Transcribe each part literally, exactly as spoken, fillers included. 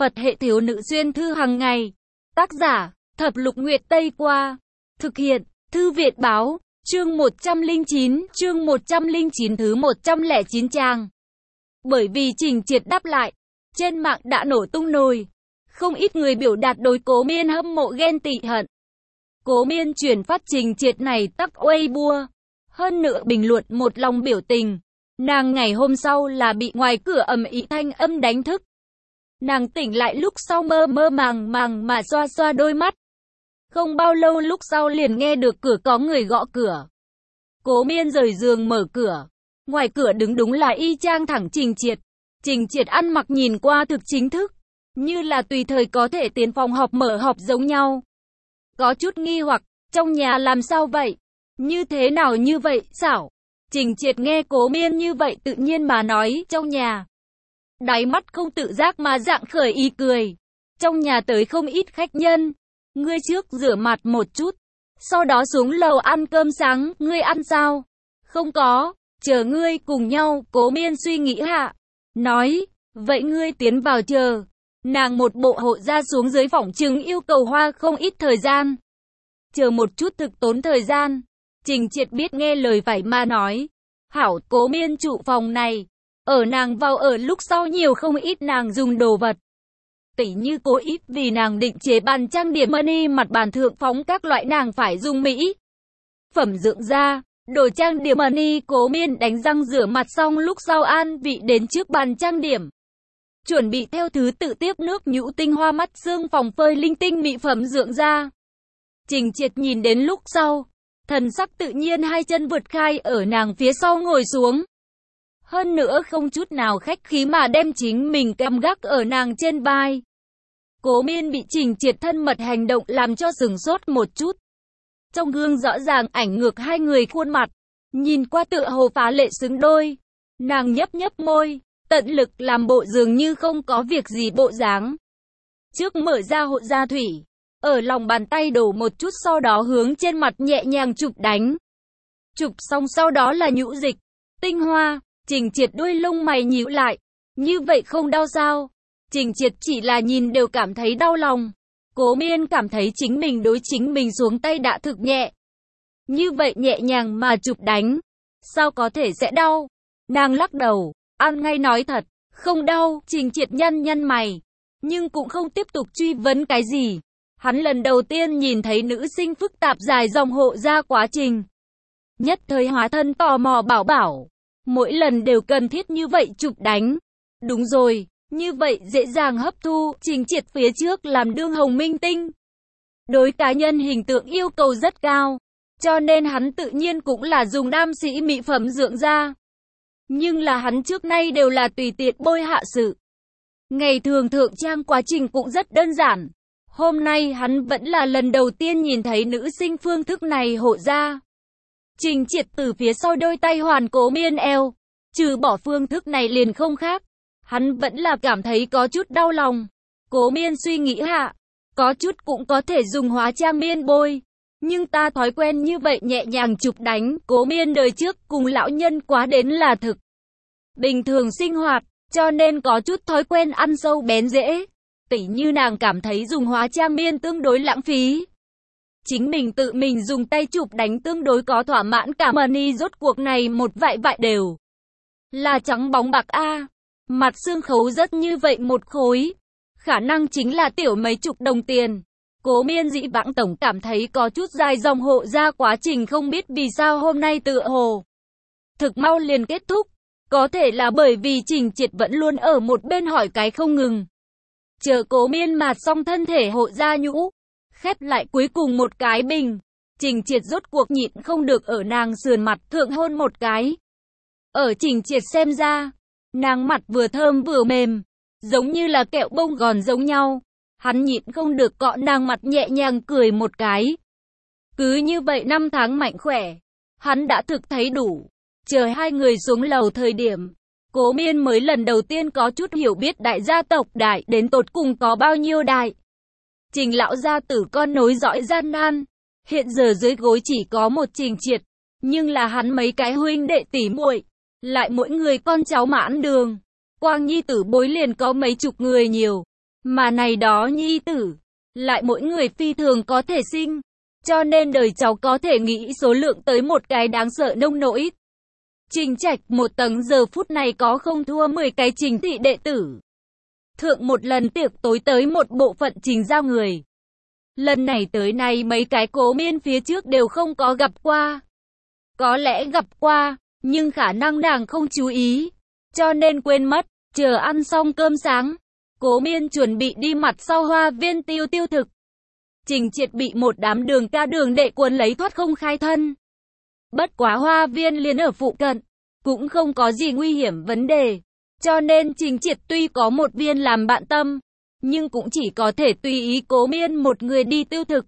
Phật hệ thiếu nữ xuyên thư hàng ngày. Tác giả, Thập Lục Nguyệt Tây Qua. Thực hiện, Thư viện báo, chương một trăm lẻ chín, chương một trăm lẻ chín thứ một trăm lẻ chín trang. Bởi vì Trình Triệt đáp lại, trên mạng đã nổ tung nồi. Không ít người biểu đạt đối Cố Miên hâm mộ ghen tị hận. Cố Miên chuyển phát Trình Triệt này tắc Weibo. Hơn nữa bình luận một lòng biểu tình. Nàng ngày hôm sau là bị ngoài cửa ầm ĩ thanh âm đánh thức. Nàng tỉnh lại lúc sau mơ mơ màng màng mà xoa xoa đôi mắt. Không bao lâu lúc sau liền nghe được cửa có người gõ cửa. Cố Miên rời giường mở cửa. Ngoài cửa đứng đúng là y chang thẳng Trình Triệt. Trình Triệt ăn mặc nhìn qua thực chính thức. Như là tùy thời có thể tiến phòng họp mở họp giống nhau. Có chút nghi hoặc, trong nhà làm sao vậy? Như thế nào như vậy, xảo? Trình Triệt nghe Cố Miên như vậy tự nhiên mà nói, trong nhà. Đáy mắt không tự giác mà dạng khởi ý cười. Trong nhà tới không ít khách nhân. Ngươi trước rửa mặt một chút. Sau đó xuống lầu ăn cơm sáng, ngươi ăn sao? Không có, chờ ngươi cùng nhau, Cố Miên suy nghĩ hạ. Nói, vậy ngươi tiến vào chờ. Nàng một bộ hộ ra xuống dưới phỏng chứng yêu cầu hoa không ít thời gian. Chờ một chút thực tốn thời gian. Trình Triệt biết nghe lời phải mà nói. Hảo, Cố Miên trụ phòng này. Ở nàng vào ở lúc sau nhiều không ít nàng dùng đồ vật. Tỉ như cố ít vì nàng định chế bàn trang điểm money mặt bàn thượng phóng các loại nàng phải dùng mỹ. Phẩm dưỡng da, đồ trang điểm money. Cố Miên đánh răng rửa mặt xong lúc sau an vị đến trước bàn trang điểm. Chuẩn bị theo thứ tự tiếp nước nhũ tinh hoa mắt xương phòng phơi linh tinh mỹ phẩm dưỡng da. Trình Triệt nhìn đến lúc sau. Thần sắc tự nhiên hai chân vượt khai ở nàng phía sau ngồi xuống. Hơn nữa không chút nào khách khí mà đem chính mình cam gác ở nàng trên vai. Cố Miên bị Trình Triệt thân mật hành động làm cho sửng sốt một chút. Trong gương rõ ràng ảnh ngược hai người khuôn mặt. Nhìn qua tựa hồ phá lệ xứng đôi. Nàng nhấp nhấp môi, tận lực làm bộ dường như không có việc gì bộ dáng. Trước mở ra hộ gia thủy. Ở lòng bàn tay đổ một chút sau đó hướng trên mặt nhẹ nhàng chụp đánh. Chụp xong sau đó là nhũ dịch, tinh hoa. Trình Triệt đuôi lông mày nhíu lại. Như vậy không đau sao? Trình Triệt chỉ là nhìn đều cảm thấy đau lòng. Cố Miên cảm thấy chính mình đối chính mình xuống tay đã thực nhẹ. Như vậy nhẹ nhàng mà chụp đánh. Sao có thể sẽ đau? Nàng lắc đầu, ăn ngay nói thật, không đau. Trình Triệt nhăn nhăn mày. Nhưng cũng không tiếp tục truy vấn cái gì. Hắn lần đầu tiên nhìn thấy nữ sinh phức tạp dài dòng hộ ra quá trình. Nhất thời hóa thân tò mò bảo bảo. Mỗi lần đều cần thiết như vậy chụp đánh. Đúng rồi, như vậy dễ dàng hấp thu. Trình Triệt phía trước làm đương hồng minh tinh. Đối cá nhân hình tượng yêu cầu rất cao. Cho nên hắn tự nhiên cũng là dùng nam sĩ mỹ phẩm dưỡng da. Nhưng là hắn trước nay đều là tùy tiện bôi hạ sự. Ngày thường thượng trang quá trình cũng rất đơn giản. Hôm nay hắn vẫn là lần đầu tiên nhìn thấy nữ sinh phương thức này hộ da. Trình Triệt từ phía sau đôi tay hoàn Cố Miên eo. Trừ bỏ phương thức này liền không khác. Hắn vẫn là cảm thấy có chút đau lòng. Cố Miên suy nghĩ hạ. Có chút cũng có thể dùng hóa trang miên bôi. Nhưng ta thói quen như vậy nhẹ nhàng chụp đánh. Cố Miên đời trước cùng lão nhân quá đến là thực. Bình thường sinh hoạt. Cho nên có chút thói quen ăn sâu bén rễ. Tỉ như nàng cảm thấy dùng hóa trang miên tương đối lãng phí. Chính mình tự mình dùng tay chụp đánh tương đối có thỏa mãn cả money. Rốt cuộc này một vại vại đều là trắng bóng bạc a. Mặt xương khấu rất như vậy một khối. Khả năng chính là tiểu mấy chục đồng tiền. Cố Miên dĩ vãng tổng cảm thấy có chút dài dòng hộ ra quá trình không biết vì sao hôm nay tựa hồ. Thực mau liền kết thúc. Có thể là bởi vì Trình Triệt vẫn luôn ở một bên hỏi cái không ngừng. Chờ Cố Miên mạt xong thân thể hộ da nhũ. Khép lại cuối cùng một cái bình. Trình Triệt rốt cuộc nhịn không được ở nàng sườn mặt thượng hôn một cái. Ở Trình Triệt xem ra. Nàng mặt vừa thơm vừa mềm. Giống như là kẹo bông gòn giống nhau. Hắn nhịn không được cọ nàng mặt nhẹ nhàng cười một cái. Cứ như vậy năm tháng mạnh khỏe. Hắn đã thực thấy đủ. Chờ hai người xuống lầu thời điểm. Cố Miên mới lần đầu tiên có chút hiểu biết đại gia tộc đại đến tột cùng có bao nhiêu đại. Trình lão gia tử con nối dõi gian nan. Hiện giờ dưới gối chỉ có một Trình Triệt. Nhưng là hắn mấy cái huynh đệ tỷ muội, lại mỗi người con cháu mãn đường. Quang nhi tử bối liền có mấy chục người nhiều. Mà này đó nhi tử, lại mỗi người phi thường có thể sinh. Cho nên đời cháu có thể nghĩ số lượng tới một cái đáng sợ nông nỗi. Trình Trạch một tầng giờ phút này có không thua mười cái Trình thị đệ tử. Thượng một lần tiệc tối tới một bộ phận Trình gia người. Lần này tới nay mấy cái Cố Miên phía trước đều không có gặp qua. Có lẽ gặp qua, nhưng khả năng nàng không chú ý. Cho nên quên mất, chờ ăn xong cơm sáng. Cố Miên chuẩn bị đi mặt sau hoa viên tiêu tiêu thực. Trình Triệt bị một đám đường ca đường đệ cuốn lấy thoát không khai thân. Bất quá hoa viên liền ở phụ cận, cũng không có gì nguy hiểm vấn đề. Cho nên Trình Triệt tuy có một viên làm bạn tâm, nhưng cũng chỉ có thể tùy ý Cố Miên một người đi tiêu thực.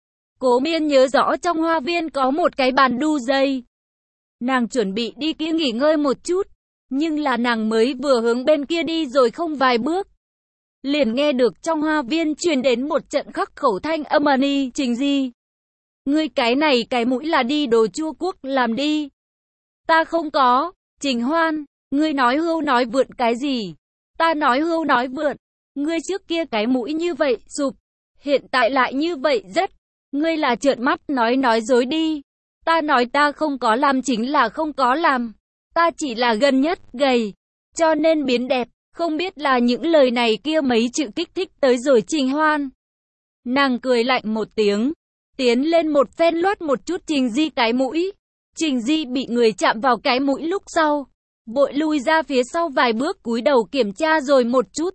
Cố Miên nhớ rõ trong hoa viên có một cái bàn đu dây. Nàng chuẩn bị đi kia nghỉ ngơi một chút, nhưng là nàng mới vừa hướng bên kia đi rồi không vài bước. Liền nghe được trong hoa viên truyền đến một trận khắc khẩu thanh âm ni, Trình Di. Ngươi cái này cái mũi là đi đồ chua quốc làm đi. Ta không có, Trình Hoan, ngươi nói hưu nói vượn cái gì? Ta nói hưu nói vượn, ngươi trước kia cái mũi như vậy, sụp, hiện tại lại như vậy rất. Ngươi là trợn mắt nói nói dối đi. Ta nói ta không có làm chính là không có làm. Ta chỉ là gần nhất gầy, cho nên biến đẹp. Không biết là những lời này kia mấy chữ kích thích tới rồi Trình Hoan. Nàng cười lạnh một tiếng, tiến lên một phen loát một chút Trình Di cái mũi. Trình Di bị người chạm vào cái mũi lúc sau, vội lui ra phía sau vài bước cúi đầu kiểm tra rồi một chút.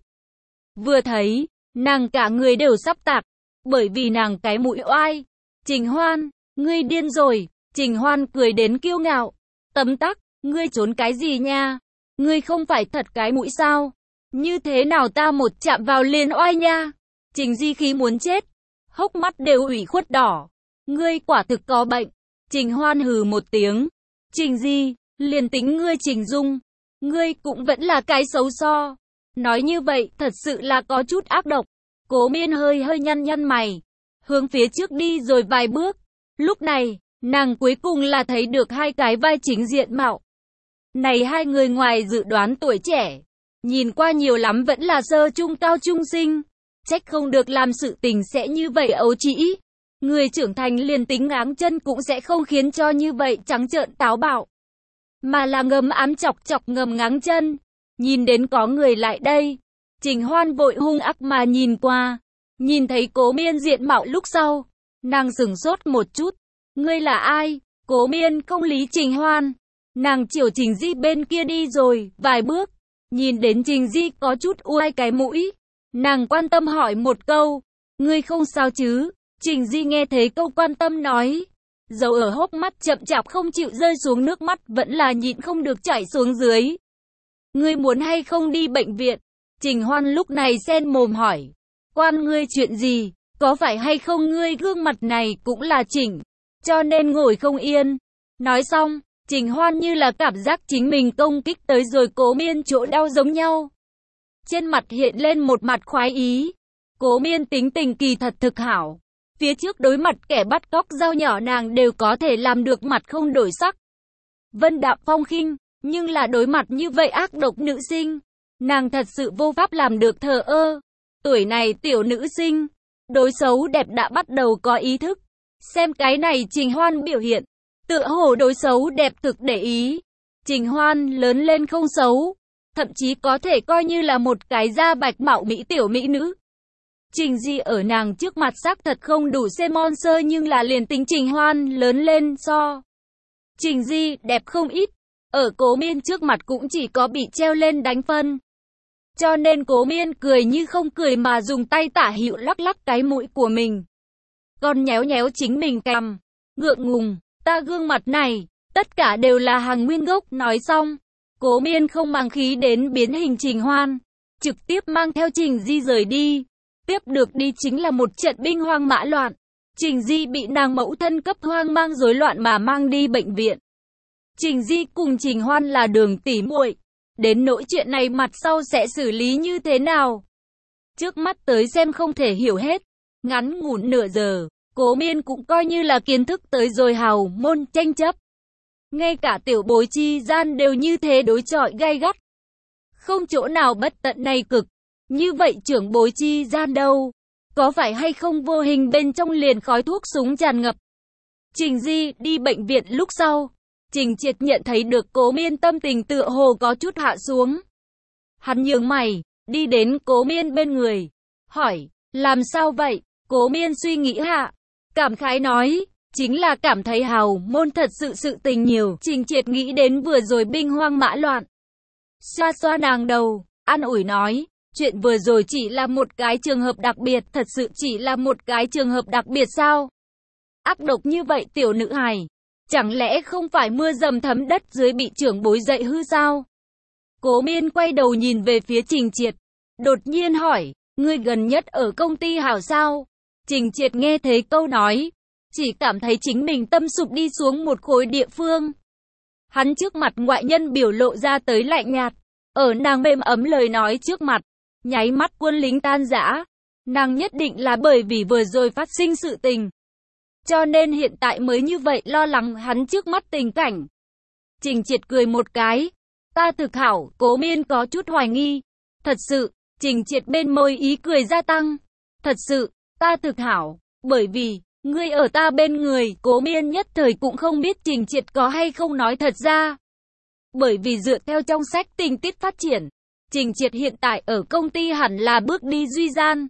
Vừa thấy, nàng cả người đều sắp tạc, bởi vì nàng cái mũi oai. Trình Hoan, ngươi điên rồi. Trình Hoan cười đến kiêu ngạo. Tấm tắc, ngươi trốn cái gì nha? Ngươi không phải thật cái mũi sao? Như thế nào ta một chạm vào liền oai nha? Trình Di khí muốn chết, hốc mắt đều ủy khuất đỏ. Ngươi quả thực có bệnh. Trình Hoan hừ một tiếng. Trình Di, liền tính ngươi Trình Dung, ngươi cũng vẫn là cái xấu so. Nói như vậy thật sự là có chút ác độc. Cố Miên hơi hơi nhăn nhăn mày, hướng phía trước đi rồi vài bước. Lúc này, nàng cuối cùng là thấy được hai cái vai chính diện mạo. Này hai người ngoài dự đoán tuổi trẻ, nhìn qua nhiều lắm vẫn là sơ trung cao trung sinh. Trách không được làm sự tình sẽ như vậy ấu trĩ. Người trưởng thành liền tính ngáng chân cũng sẽ không khiến cho như vậy trắng trợn táo bạo, mà là ngầm ám chọc chọc ngầm ngáng chân. Nhìn đến có người lại đây, Trình Hoan vội hung ác mà nhìn qua. Nhìn thấy Cố Miên diện mạo lúc sau, nàng sửng sốt một chút. Ngươi là ai? Cố Miên không lý Trình Hoan. Nàng chiều Trình Di bên kia đi rồi, vài bước. Nhìn đến Trình Di có chút uai cái mũi. Nàng quan tâm hỏi một câu. Ngươi không sao chứ? Trình Di nghe thấy câu quan tâm nói. Dầu ở hốc mắt chậm chạp không chịu rơi xuống nước mắt vẫn là nhịn không được chảy xuống dưới. Ngươi muốn hay không đi bệnh viện? Trình Hoan lúc này sen mồm hỏi. Quan ngươi chuyện gì? Có phải hay không ngươi gương mặt này cũng là chỉnh, cho nên ngồi không yên? Nói xong, Trình Hoan như là cảm giác chính mình công kích tới rồi Cố Miên chỗ đau giống nhau. Trên mặt hiện lên một mặt khoái ý. Cố Miên tính tình kỳ thật thực hảo. Phía trước đối mặt kẻ bắt cóc dao nhỏ nàng đều có thể làm được mặt không đổi sắc, vân đạm phong khinh. Nhưng là đối mặt như vậy ác độc nữ sinh, nàng thật sự vô pháp làm được thờ ơ. Tuổi này tiểu nữ sinh, đối xấu đẹp đã bắt đầu có ý thức. Xem cái này Trình Hoan biểu hiện, tựa hồ đối xấu đẹp thực để ý. Trình Hoan lớn lên không xấu, thậm chí có thể coi như là một cái da bạch mạo mỹ tiểu mỹ nữ. Trình Di ở nàng trước mặt xác thật không đủ xem mon sơ, nhưng là liền tính Trình Hoan lớn lên so Trình Di đẹp không ít. Ở Cố Miên trước mặt cũng chỉ có bị treo lên đánh phân. Cho nên Cố Miên cười như không cười mà dùng tay tả hữu lắc lắc cái mũi của mình. Còn nhéo nhéo chính mình cằm. Ngượng ngùng, ta gương mặt này, tất cả đều là hàng nguyên gốc. Nói xong, Cố Miên không mang khí đến biến hình Trình Hoan, trực tiếp mang theo Trình Di rời đi. Tiếp được đi chính là một trận binh hoang mã loạn. Trình Di bị nàng mẫu thân cấp hoang mang rối loạn mà mang đi bệnh viện. Trình Di cùng Trình Hoan là đường tỉ muội, đến nỗi chuyện này mặt sau sẽ xử lý như thế nào, trước mắt tới xem không thể hiểu hết. Ngắn ngủn nửa giờ, Cố Miên cũng coi như là kiến thức tới rồi hào môn tranh chấp. Ngay cả tiểu bối chi gian đều như thế đối chọi gay gắt, không chỗ nào bất tận này cực. Như vậy trưởng bối chi gian đâu? Có phải hay không vô hình bên trong liền khói thuốc súng tràn ngập? Trình Di đi bệnh viện lúc sau, Trình Triệt nhận thấy được Cố Miên tâm tình tựa hồ có chút hạ xuống. Hắn nhướng mày, đi đến Cố Miên bên người, hỏi, làm sao vậy? Cố Miên suy nghĩ hạ, cảm khái nói, chính là cảm thấy hào môn thật sự sự tình nhiều. Trình Triệt nghĩ đến vừa rồi binh hoang mã loạn. Xoa xoa nàng đầu, an ủi nói, chuyện vừa rồi chỉ là một cái trường hợp đặc biệt, thật sự chỉ là một cái trường hợp đặc biệt sao? Ác độc như vậy tiểu nữ hài, chẳng lẽ không phải mưa dầm thấm đất dưới bị trưởng bối dạy hư sao? Cố Miên quay đầu nhìn về phía Trình Triệt, đột nhiên hỏi, ngươi gần nhất ở công ty hảo sao? Trình Triệt nghe thấy câu nói, chỉ cảm thấy chính mình tâm sụp đi xuống một khối địa phương. Hắn trước mặt ngoại nhân biểu lộ ra tới lạnh nhạt, ở nàng mềm ấm lời nói trước mặt, nháy mắt quân lính tan rã. Nàng nhất định là bởi vì vừa rồi phát sinh sự tình, cho nên hiện tại mới như vậy lo lắng hắn trước mắt tình cảnh. Trình Triệt cười một cái, ta thực hảo. Cố Miên có chút hoài nghi, thật sự? Trình Triệt bên môi ý cười gia tăng, thật sự, ta thực hảo, bởi vì ngươi ở ta bên người. Cố Miên nhất thời cũng không biết Trình Triệt có hay không nói thật ra. Bởi vì dựa theo trong sách tình tiết phát triển, Trình Triệt hiện tại ở công ty hẳn là bước đi duy gian.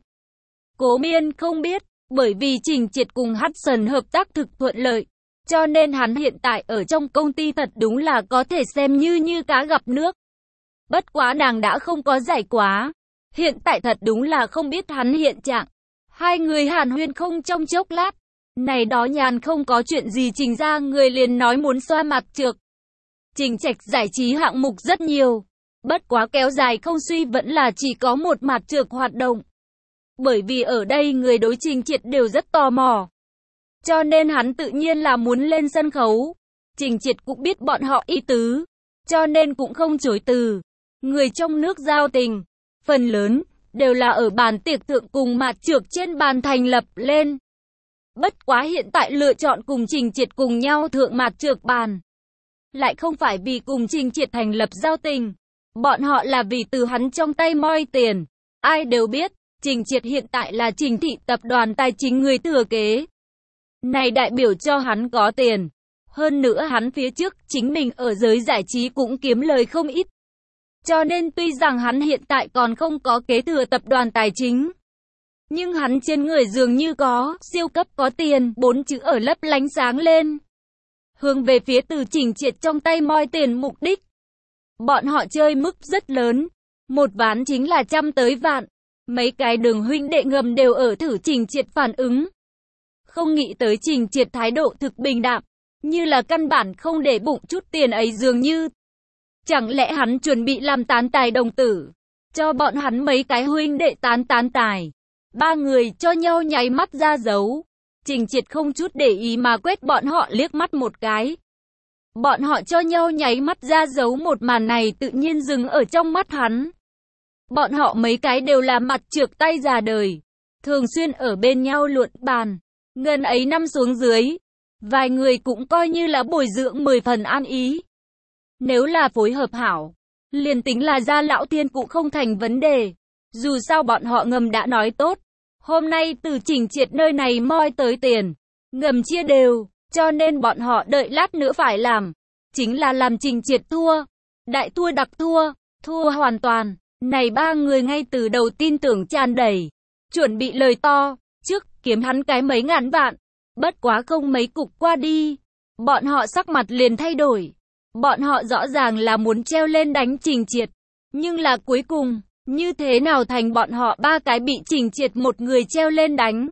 Cố Miên không biết, bởi vì Trình Triệt cùng Hudson hợp tác thực thuận lợi, cho nên hắn hiện tại ở trong công ty thật đúng là có thể xem như như cá gặp nước. Bất quá nàng đã không có giải quá, hiện tại thật đúng là không biết hắn hiện trạng. Hai người hàn huyên không trong chốc lát, này đó nhàn không có chuyện gì Trình ra người liền nói muốn xoa mặt trược. Trình Trạch giải trí hạng mục rất nhiều, bất quá kéo dài không suy vẫn là chỉ có một mặt trược hoạt động. Bởi vì ở đây người đối Trình Triệt đều rất tò mò, cho nên hắn tự nhiên là muốn lên sân khấu. Trình Triệt cũng biết bọn họ ý tứ, cho nên cũng không chối từ. Người trong nước giao tình, phần lớn đều là ở bàn tiệc thượng cùng mặt trược trên bàn thành lập lên. Bất quá hiện tại lựa chọn cùng Trình Triệt cùng nhau thượng mặt trược bàn, lại không phải vì cùng Trình Triệt thành lập giao tình, bọn họ là vì từ hắn trong tay moi tiền. Ai đều biết, Trình Triệt hiện tại là Trình thị tập đoàn tài chính người thừa kế. Này đại biểu cho hắn có tiền. Hơn nữa hắn phía trước chính mình ở giới giải trí cũng kiếm lời không ít. Cho nên tuy rằng hắn hiện tại còn không có kế thừa tập đoàn tài chính, nhưng hắn trên người dường như có siêu cấp có tiền, bốn chữ ở lấp lánh sáng lên. Hướng về phía từ Trình Triệt trong tay moi tiền mục đích. Bọn họ chơi mức rất lớn, một ván chính là trăm tới vạn. Mấy cái đường huynh đệ ngầm đều ở thử Trình Triệt phản ứng. Không nghĩ tới Trình Triệt thái độ thực bình đạm, như là căn bản không để bụng chút tiền ấy dường như. Chẳng lẽ hắn chuẩn bị làm tán tài đồng tử, cho bọn hắn mấy cái huynh đệ tán tán tài. Ba người cho nhau nháy mắt ra dấu. Trình Triệt không chút để ý mà quét bọn họ liếc mắt một cái. Bọn họ cho nhau nháy mắt ra dấu một màn này tự nhiên dừng ở trong mắt hắn. Bọn họ mấy cái đều là mặt trược tay già đời, thường xuyên ở bên nhau luận bàn. Ngần ấy năm xuống dưới, vài người cũng coi như là bồi dưỡng mười phần an ý. Nếu là phối hợp hảo, liền tính là gia lão thiên cũng không thành vấn đề. Dù sao bọn họ ngầm đã nói tốt, hôm nay từ Trình Triệt nơi này moi tới tiền, ngầm chia đều, cho nên bọn họ đợi lát nữa phải làm, chính là làm Trình Triệt thua, đại thua đặc thua, thua hoàn toàn. Này ba người ngay từ đầu tin tưởng tràn đầy, chuẩn bị lời to, trước kiếm hắn cái mấy ngàn vạn, bất quá không mấy cục qua đi, bọn họ sắc mặt liền thay đổi. Bọn họ rõ ràng là muốn treo lên đánh Trình Triệt, nhưng là cuối cùng, như thế nào thành bọn họ ba cái bị Trình Triệt một người treo lên đánh.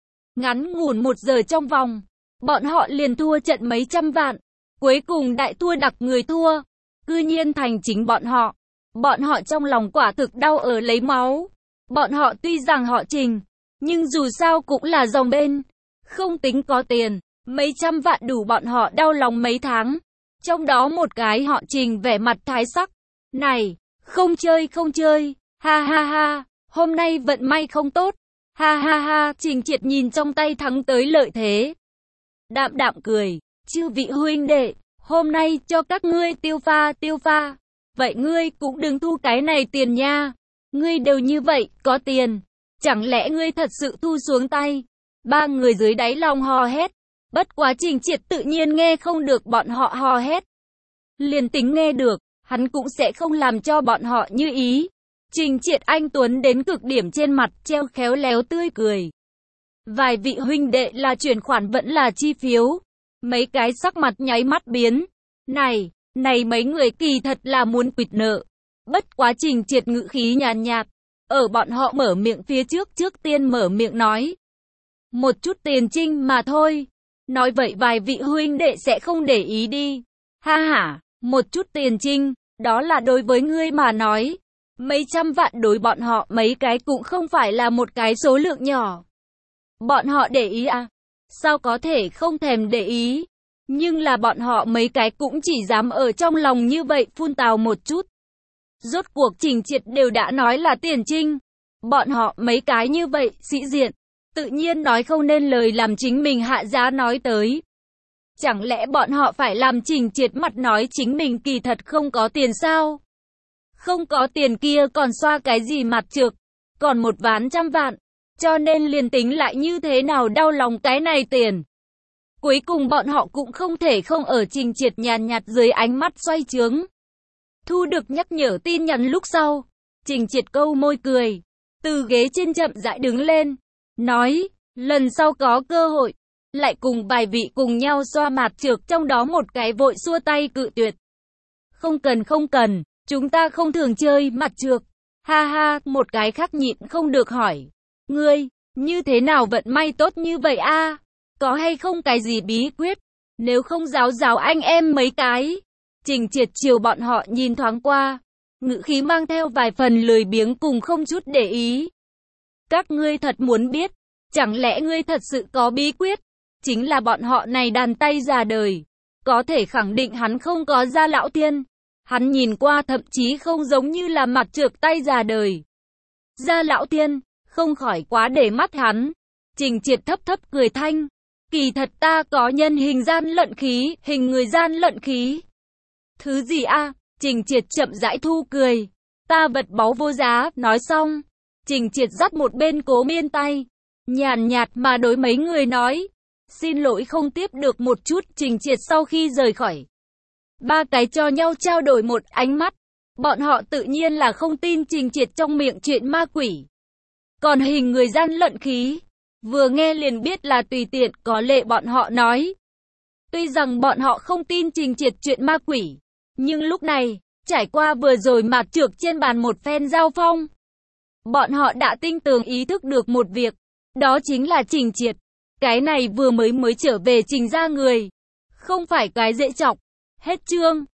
Ngắn ngủn một giờ trong vòng, bọn họ liền thua trận mấy trăm vạn, cuối cùng đại thua đặc người thua, cư nhiên thành chính bọn họ. Bọn họ trong lòng quả thực đau ở lấy máu. Bọn họ tuy rằng họ Trình, nhưng dù sao cũng là dòng bên, không tính có tiền, mấy trăm vạn đủ bọn họ đau lòng mấy tháng. Trong đó một cái họ Trình vẻ mặt thái sắc, này, không chơi không chơi, ha ha ha, hôm nay vận may không tốt, ha ha ha. Trình Triệt nhìn trong tay thắng tới lợi thế, đạm đạm cười, chư vị huynh đệ, hôm nay cho các ngươi tiêu pha tiêu pha. Vậy ngươi cũng đừng thu cái này tiền nha. Ngươi đều như vậy, có tiền. Chẳng lẽ ngươi thật sự thu xuống tay? Ba người dưới đáy lòng hò hét. Bất quá Trình Triệt tự nhiên nghe không được bọn họ hò hét. Liền tính nghe được, hắn cũng sẽ không làm cho bọn họ như ý. Trình Triệt anh tuấn đến cực điểm, trên mặt treo khéo léo tươi cười. Vài vị huynh đệ là chuyển khoản vẫn là chi phiếu. Mấy cái sắc mặt nháy mắt biến. Này, này mấy người kỳ thật là muốn quỵt nợ. Bất quá Trình Triệt ngữ khí nhàn nhạt, ở bọn họ mở miệng phía trước trước tiên mở miệng nói. Một chút tiền trinh mà thôi. Nói vậy vài vị huynh đệ sẽ không để ý đi. Ha ha, một chút tiền trinh, đó là đối với ngươi mà nói. Mấy trăm vạn đối bọn họ mấy cái cũng không phải là một cái số lượng nhỏ. Bọn họ để ý à? Sao có thể không thèm để ý? Nhưng là bọn họ mấy cái cũng chỉ dám ở trong lòng như vậy phun tào một chút. Rốt cuộc Trình Triệt đều đã nói là tiền trinh. Bọn họ mấy cái như vậy, sĩ diện. Tự nhiên nói không nên lời làm chính mình hạ giá nói tới. Chẳng lẽ bọn họ phải làm Trình Triệt mặt nói chính mình kỳ thật không có tiền sao? Không có tiền kia còn xoa cái gì mặt trược, còn một ván trăm vạn. Cho nên liền tính lại như thế nào đau lòng cái này tiền. Cuối cùng bọn họ cũng không thể không ở Trình Triệt nhàn nhạt dưới ánh mắt xoay trướng. Thu được nhắc nhở tin nhắn lúc sau, Trình Triệt câu môi cười, từ ghế trên chậm rãi đứng lên, nói, lần sau có cơ hội, lại cùng vài vị cùng nhau xoa mặt trược, trong đó một cái vội xua tay cự tuyệt. Không cần không cần, chúng ta không thường chơi mặt trược. Ha ha, một cái khác nhịn không được hỏi, ngươi, như thế nào vận may tốt như vậy a? Có hay không cái gì bí quyết? Nếu không giáo giáo anh em mấy cái. Trình Triệt chiều bọn họ nhìn thoáng qua, ngữ khí mang theo vài phần lười biếng cùng không chút để ý. Các ngươi thật muốn biết, chẳng lẽ ngươi thật sự có bí quyết? Chính là bọn họ này đàn tay già đời, có thể khẳng định hắn không có gia lão tiên. Hắn nhìn qua thậm chí không giống như là mặt trược tay già đời. Gia lão tiên, không khỏi quá để mắt hắn. Trình Triệt thấp thấp cười thanh, kỳ thật ta có nhân hình gian lận khí, hình người gian lận khí. Thứ gì a? Trình Triệt chậm rãi thu cười. Ta vật báu vô giá, nói xong. Trình Triệt dắt một bên Cố Miên tay, nhàn nhạt mà đối mấy người nói. Xin lỗi không tiếp được một chút. Trình Triệt sau khi rời khỏi, ba cái cho nhau trao đổi một ánh mắt. Bọn họ tự nhiên là không tin Trình Triệt trong miệng chuyện ma quỷ. Còn hình người gian lận khí, vừa nghe liền biết là tùy tiện có lệ bọn họ nói. Tuy rằng bọn họ không tin Trình Triệt chuyện ma quỷ, nhưng lúc này, trải qua vừa rồi mạc trược trên bàn một phen giao phong, bọn họ đã tinh tường ý thức được một việc, đó chính là Trình Triệt. Cái này vừa mới mới trở về Trình gia người, không phải cái dễ chọc. Hết chương.